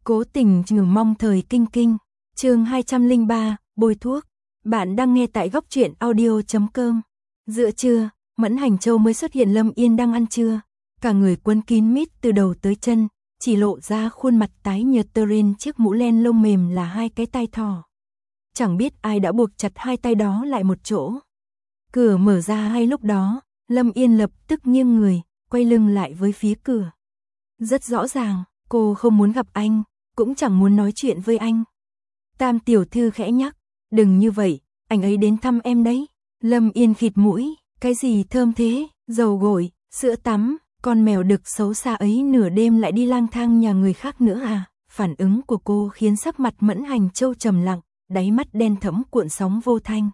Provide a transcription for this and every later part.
Cố tình trừ mong thời kinh kinh. Chương 203, bôi thuốc. Bạn đang nghe tại góc truyện audio.com. Giữa trưa, Mẫn Hành Châu mới xuất hiện. Lâm Yên đang ăn trưa, cả người quấn kín mít từ đầu tới chân, chỉ lộ ra khuôn mặt tái nhợt tơ trên chiếc mũ len lông mềm là hai cái tai thỏ. Chẳng biết ai đã buộc chặt hai tay đó lại một chỗ. Cửa mở ra hay lúc đó, Lâm Yên lập tức nghiêng người, quay lưng lại với phía cửa. Rất rõ ràng, cô không muốn gặp anh, cũng chẳng muốn nói chuyện với anh. Tam tiểu thư khẽ nhắc, đừng như vậy, anh ấy đến thăm em đấy. Lâm Yên khịt mũi, cái gì thơm thế, dầu gội, sữa tắm, con mèo đực xấu xa ấy nửa đêm lại đi lang thang nhà người khác nữa à? Phản ứng của cô khiến sắc mặt Mẫn Hành Châu trầm lặng, đáy mắt đen thẫm cuộn sóng vô thanh.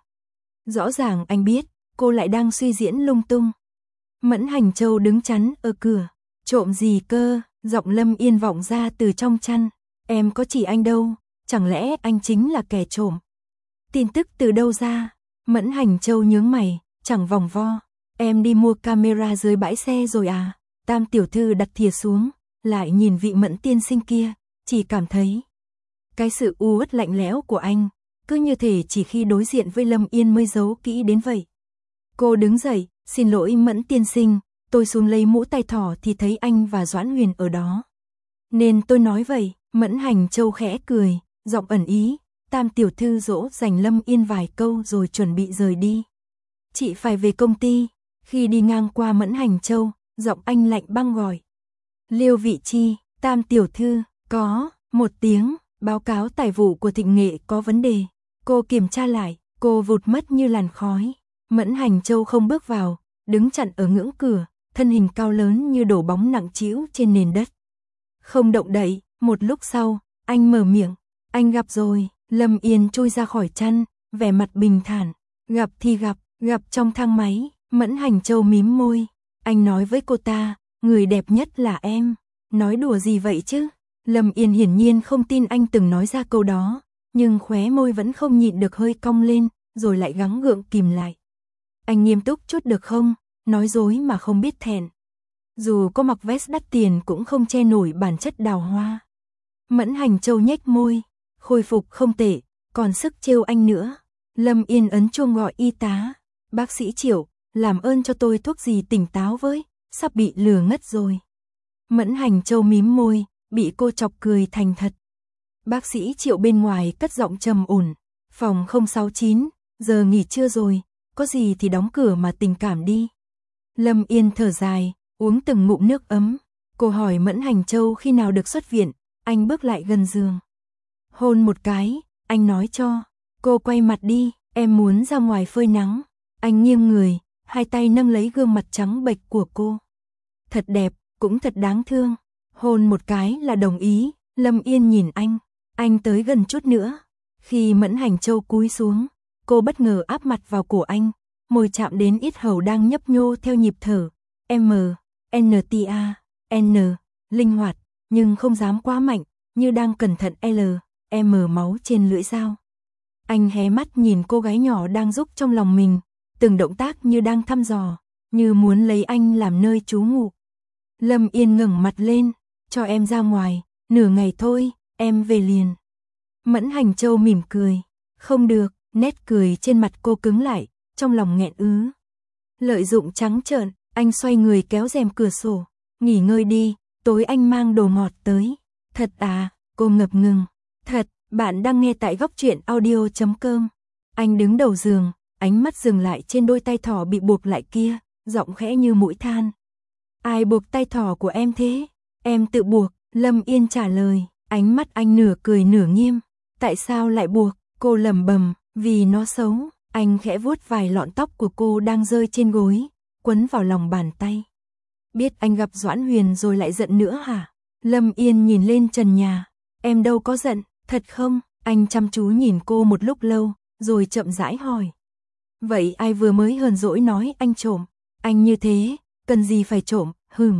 Rõ ràng anh biết, cô lại đang suy diễn lung tung. Mẫn Hành Châu đứng chắn ở cửa, trộm gì cơ? Giọng Lâm Yên vọng ra từ trong chăn. Em có chỉ anh đâu, chẳng lẽ anh chính là kẻ trộm? Tin tức từ đâu ra? Mẫn Hành Châu nhướng mày, chẳng vòng vo. Em đi mua camera dưới bãi xe rồi à? Tam tiểu thư đặt thìa xuống, lại nhìn vị Mẫn tiên sinh kia, chỉ cảm thấy cái sự u uất lạnh lẽo của anh, cứ như thể chỉ khi đối diện với Lâm Yên mới giấu kỹ đến vậy. Cô đứng dậy, xin lỗi Mẫn tiên sinh, tôi xuống lấy mũ tai thỏ thì thấy anh và Doãn Huyền ở đó, nên tôi nói vậy. Mẫn Hành Châu khẽ cười, giọng ẩn ý. Tam tiểu thư dỗ dành Lâm Yên vài câu rồi chuẩn bị rời đi. Chị phải về công ty. Khi đi ngang qua Mẫn Hành Châu, giọng anh lạnh băng gọi. Liêu Vị Chi, Tam tiểu thư, có, một tiếng, báo cáo tài vụ của Thịnh Nghệ có vấn đề. Cô kiểm tra lại, cô vụt mất như làn khói. Mẫn Hành Châu không bước vào, đứng chặn ở ngưỡng cửa, thân hình cao lớn như đổ bóng nặng trĩu trên nền đất. Không động đậy. Một lúc sau, anh mở miệng. Anh gặp rồi. Lâm Yên chui ra khỏi chăn, vẻ mặt bình thản. Gặp thì gặp trong thang máy. Mẫn Hành Châu mím môi. Anh nói với cô ta, người đẹp nhất là em. Nói đùa gì vậy chứ? Lâm Yên hiển nhiên không tin anh từng nói ra câu đó, nhưng khóe môi vẫn không nhịn được hơi cong lên, rồi lại gắng gượng kìm lại. Anh nghiêm túc chút được không? Nói dối mà không biết thẹn. Dù có mặc vest đắt tiền cũng không che nổi bản chất đào hoa. Mẫn Hành Châu nhếch môi, khôi phục không tệ, còn sức trêu anh nữa. Lâm Yên ấn chuông gọi y tá. Bác sĩ Triệu, làm ơn cho tôi thuốc gì tỉnh táo với, sắp bị lừa ngất rồi. Mẫn Hành Châu mím môi, bị cô chọc cười thành thật. Bác sĩ Triệu bên ngoài cất giọng trầm ổn. Phòng 069, giờ nghỉ trưa rồi, có gì thì đóng cửa mà tình cảm đi. Lâm Yên thở dài, uống từng ngụm nước ấm. Cô hỏi Mẫn Hành Châu khi nào được xuất viện. Anh bước lại gần giường, hôn một cái. Anh nói cho cô quay mặt đi, em muốn ra ngoài phơi nắng. Anh nghiêng người, hai tay nâng lấy gương mặt trắng bệch của cô. Thật đẹp, cũng thật đáng thương. Hôn một cái là đồng ý. Lâm Yên nhìn anh tới gần chút nữa. Khi Mẫn Hành Châu cúi xuống, cô bất ngờ áp mặt vào cổ anh, môi chạm đến yết hầu đang nhấp nhô theo nhịp thở. M, N, T, A, N, linh hoạt, nhưng không dám quá mạnh, như đang cẩn thận L, M máu trên lưỡi dao. Anh hé mắt nhìn cô gái nhỏ đang rúc trong lòng mình, từng động tác như đang thăm dò, như muốn lấy anh làm nơi trú ngụ. Lâm Yên ngẩng mặt lên, cho em ra ngoài, nửa ngày thôi, em về liền. Mẫn Hành Châu mỉm cười, không được, nét cười trên mặt cô cứng lại, trong lòng nghẹn ứ. Lợi dụng trắng trợn, anh xoay người kéo rèm cửa sổ, nghỉ ngơi đi, tối anh mang đồ ngọt tới. Thật à? Cô ngập ngừng. Thật. Bạn đang nghe tại góc truyện audio.com. Anh đứng đầu giường, ánh mắt dừng lại trên đôi tay thỏ bị buộc lại kia, giọng khẽ như mũi than. Ai buộc tay thỏ của em thế? Em tự buộc. Lâm Yên trả lời, ánh mắt anh nửa cười nửa nghiêm. Tại sao lại buộc? Cô lẩm bẩm, vì nó xấu. Anh khẽ vuốt vài lọn tóc của cô đang rơi trên gối, quấn vào lòng bàn tay. Biết anh gặp Doãn Huyền rồi lại giận nữa hả? Lâm Yên nhìn lên trần nhà. Em đâu có giận, thật không? Anh chăm chú nhìn cô một lúc lâu, rồi chậm rãi hỏi. Vậy ai vừa mới hờn dỗi nói anh trộm? Anh như thế, cần gì phải trộm?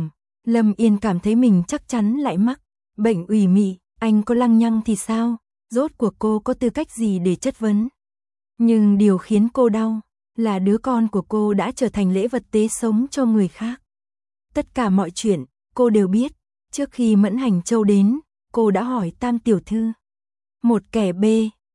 Lâm Yên cảm thấy mình chắc chắn lại mắc bệnh ủy mị. Anh có lăng nhăng thì sao? Rốt cuộc cô có tư cách gì để chất vấn? Nhưng điều khiến cô đau là đứa con của cô đã trở thành lễ vật tế sống cho người khác. Tất cả mọi chuyện, cô đều biết. Trước khi Mẫn Hành Châu đến, cô đã hỏi Tam tiểu thư. Một kẻ B,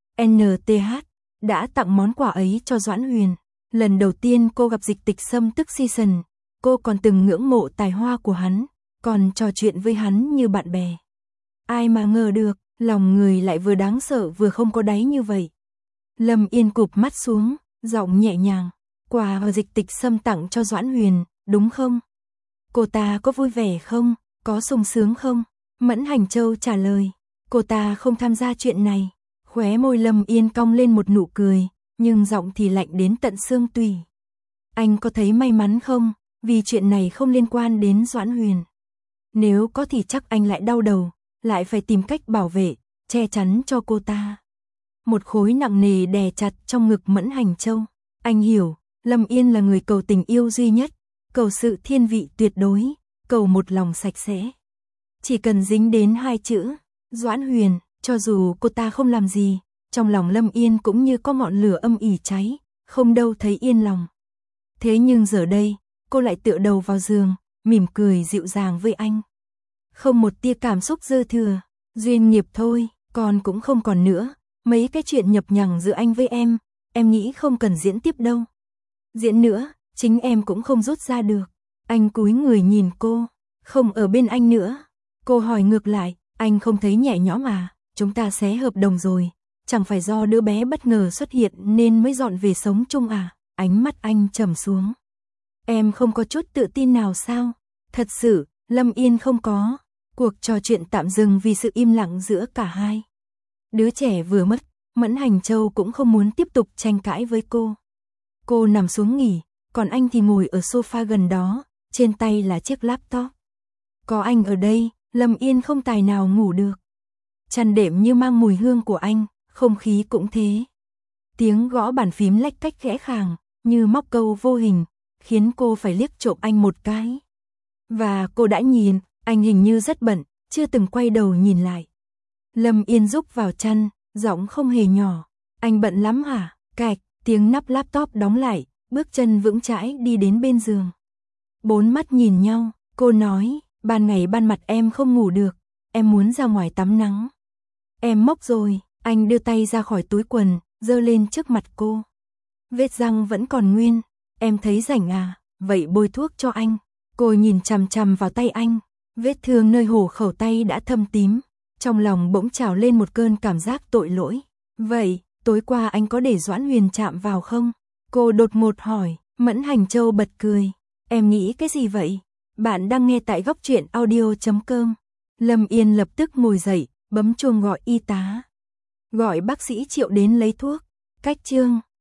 NTH, đã tặng món quà ấy cho Doãn Huyền. Lần đầu tiên cô gặp Dịch Tịch Sâm tức Season, cô còn từng ngưỡng mộ tài hoa của hắn, còn trò chuyện với hắn như bạn bè. Ai mà ngờ được, lòng người lại vừa đáng sợ vừa không có đáy như vậy. Lâm Yên cụp mắt xuống, giọng nhẹ nhàng, quà mà Dịch Tịch Sâm tặng cho Doãn Huyền, đúng không? Cô ta có vui vẻ không? Có sung sướng không? Mẫn Hành Châu trả lời, cô ta không tham gia chuyện này. Khóe môi Lâm Yên cong lên một nụ cười, nhưng giọng thì lạnh đến tận xương tủy. Anh có thấy may mắn không? Vì chuyện này không liên quan đến Doãn Huyền. Nếu có thì chắc anh lại đau đầu, lại phải tìm cách bảo vệ, che chắn cho cô ta. Một khối nặng nề đè chặt trong ngực Mẫn Hành Châu. Anh hiểu, Lâm Yên là người cầu tình yêu duy nhất, cầu sự thiên vị tuyệt đối, cầu một lòng sạch sẽ. Chỉ cần dính đến hai chữ, Doãn Huyền, cho dù cô ta không làm gì, trong lòng Lâm Yên cũng như có ngọn lửa âm ỉ cháy, không đâu thấy yên lòng. Thế nhưng giờ đây, cô lại tựa đầu vào giường, mỉm cười dịu dàng với anh. Không một tia cảm xúc dư thừa, duyên nghiệp thôi, còn cũng không còn nữa. Mấy cái chuyện nhập nhằng giữa anh với em nghĩ không cần diễn tiếp đâu. Diễn nữa, chính em cũng không rút ra được. Anh cúi người nhìn cô, không ở bên anh nữa. Cô hỏi ngược lại, anh không thấy nhẹ nhõm à? Chúng ta xé hợp đồng rồi, chẳng phải do đứa bé bất ngờ xuất hiện nên mới dọn về sống chung à? Ánh mắt anh trầm xuống. Em không có chút tự tin nào sao? Thật sự, Lâm Yên không có. Cuộc trò chuyện tạm dừng vì sự im lặng giữa cả hai. Đứa trẻ vừa mất, Mẫn Hành Châu cũng không muốn tiếp tục tranh cãi với cô. Cô nằm xuống nghỉ, còn anh thì ngồi ở sofa gần đó, trên tay là chiếc laptop. Có anh ở đây, Lâm Yên không tài nào ngủ được. Chăn đệm như mang mùi hương của anh, không khí cũng thế. Tiếng gõ bàn phím lách cách khẽ khàng, như móc câu vô hình, khiến cô phải liếc trộm anh một cái. Và cô đã nhìn, anh hình như rất bận, chưa từng quay đầu nhìn lại. Lâm Yên rúc vào chăn, giọng không hề nhỏ. Anh bận lắm hả? Cạch, tiếng nắp laptop đóng lại, bước chân vững chãi đi đến bên giường. Bốn mắt nhìn nhau, cô nói, ban ngày ban mặt em không ngủ được, em muốn ra ngoài tắm nắng. Em mốc rồi, anh đưa tay ra khỏi túi quần, giơ lên trước mặt cô. Vết răng vẫn còn nguyên, em thấy rảnh à, vậy bôi thuốc cho anh. Cô nhìn chằm chằm vào tay anh, vết thương nơi hổ khẩu tay đã thâm tím. Trong lòng bỗng trào lên một cơn cảm giác tội lỗi. Vậy, tối qua anh có để Doãn Huyền chạm vào không? Cô đột ngột hỏi. Mẫn Hành Châu bật cười. Em nghĩ cái gì vậy? Bạn đang nghe tại góc truyện audio.com. Lâm Yên lập tức ngồi dậy, bấm chuông gọi y tá. Gọi bác sĩ Triệu đến lấy thuốc. Cách chương